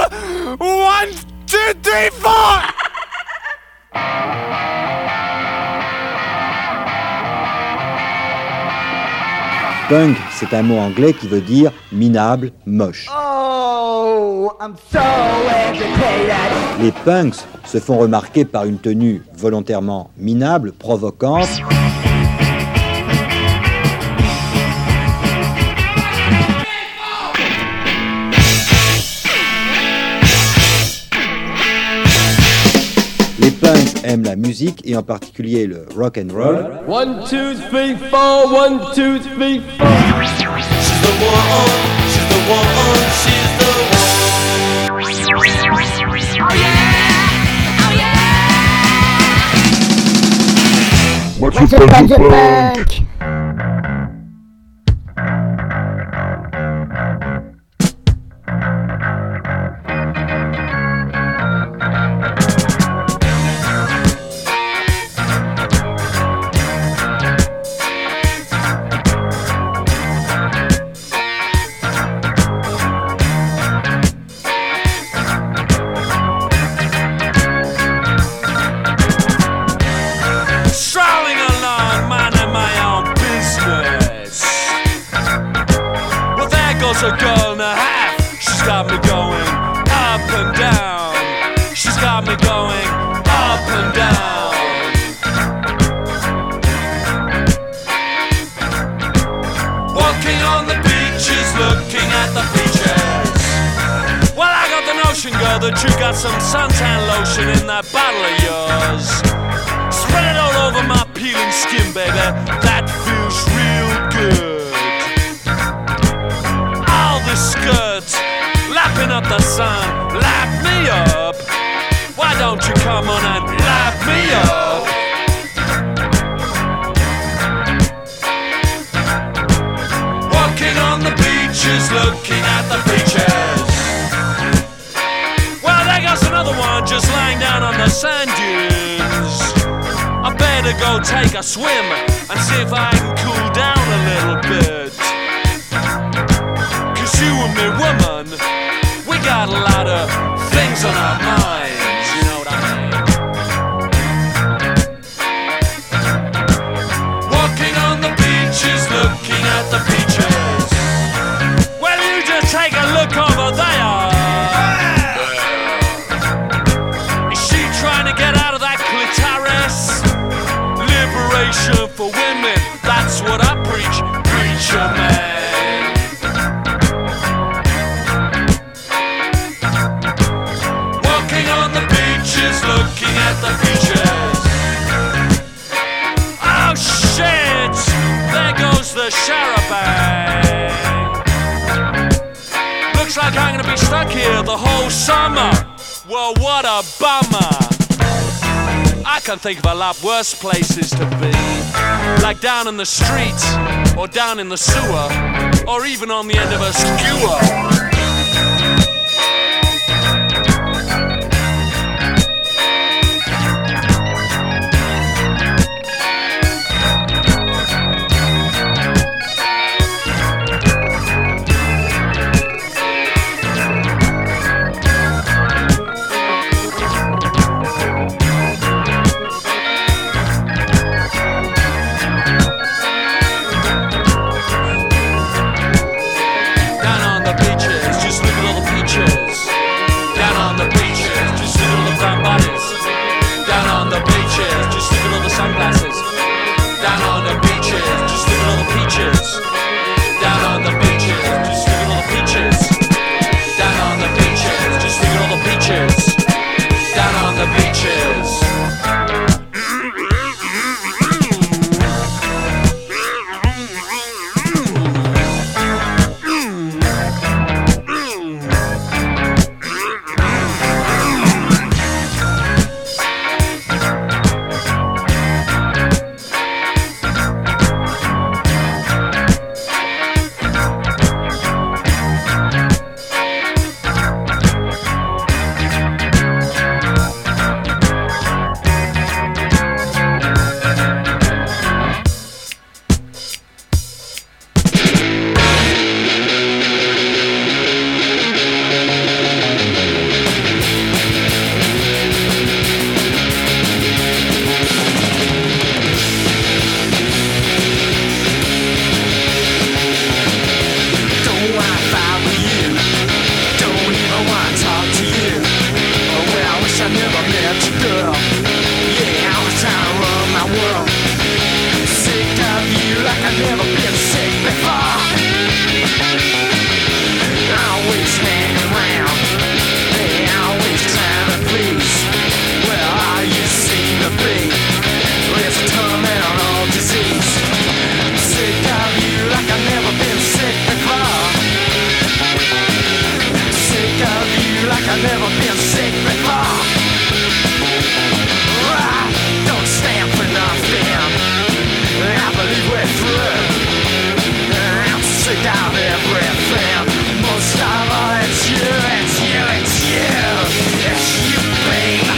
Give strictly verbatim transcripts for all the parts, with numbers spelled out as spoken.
One, two, three, four. Punk, c'est un mot anglais qui veut dire minable, moche. Oh, I'm so educated. Les punks se font remarquer par une tenue volontairement minable, provocante. Les punks aiment la musique et en particulier le rock and roll. One, two, three, four, one, two, three, four. She's the one, she's the one, she's the one. Oh yeah, oh yeah. What's a punk? punk? A girl and a half, she's got me going up and down. She's got me going up and down. Walking on the beaches, looking at the beaches. Well, I got the notion, girl, that you got some suntan lotion in that bottle of yours. Spread it all over my peeling skin, baby. That feels real good. Skirt, lapping up the sun, lap me up. Why don't you come on and lap me up? Walking on the beaches, looking at the beaches. Well, there goes another one just lying down on the sand dunes. I better go take a swim and see if I can cool down a little bit. You and me, woman, we got a lot of things on our minds, you know what I mean? Walking on the beaches, looking at the beaches. Well, you just take a look over there. Is she trying to get out of that clitoris? Liberation for women, that's what I preach, preacher man. Looking at the beaches. Oh shit! There goes the charabanc. Looks like I'm gonna be stuck here the whole summer. Well, what a bummer. I can think of a lot worse places to be. Like down in the street, or down in the sewer, or even on the end of a skewer. Beaches. I've never been sick before. I don't stand for nothing. I believe we're through. I'm sick of everything. Most of all, it's you, it's you, it's you. It's you, babe.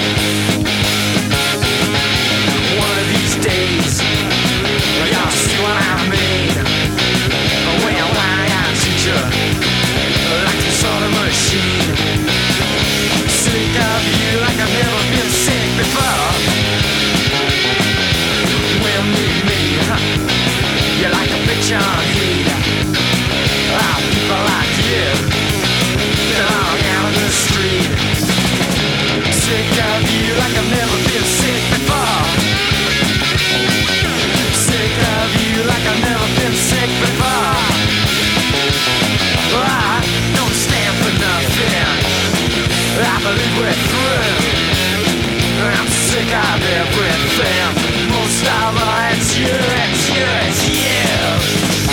One of these days, you'll see what I mean. Well, I am teacher, like some sort of machine. Sick of you like I've never been sick before. Well, meet me, you're like a bitch on heat. Ah, people like you belong out on the street. Sick of you like I've never been sick before. Sick of you like I've never been sick before. I don't stand for nothing. I believe we're through. I'm sick of everything. Most of all, it's you, it's you, it's you.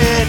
it.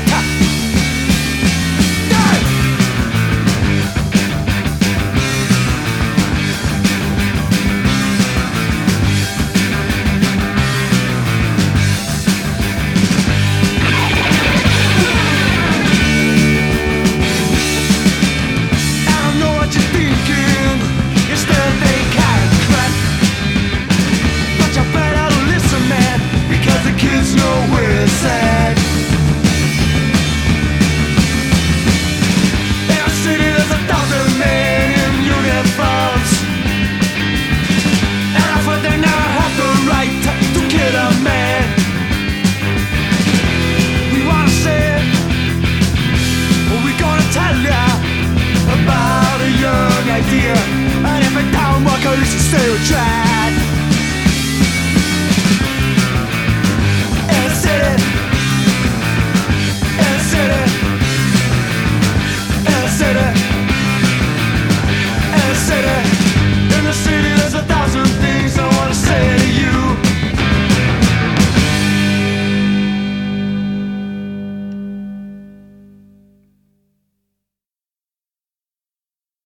And if it don't work, at least you stay with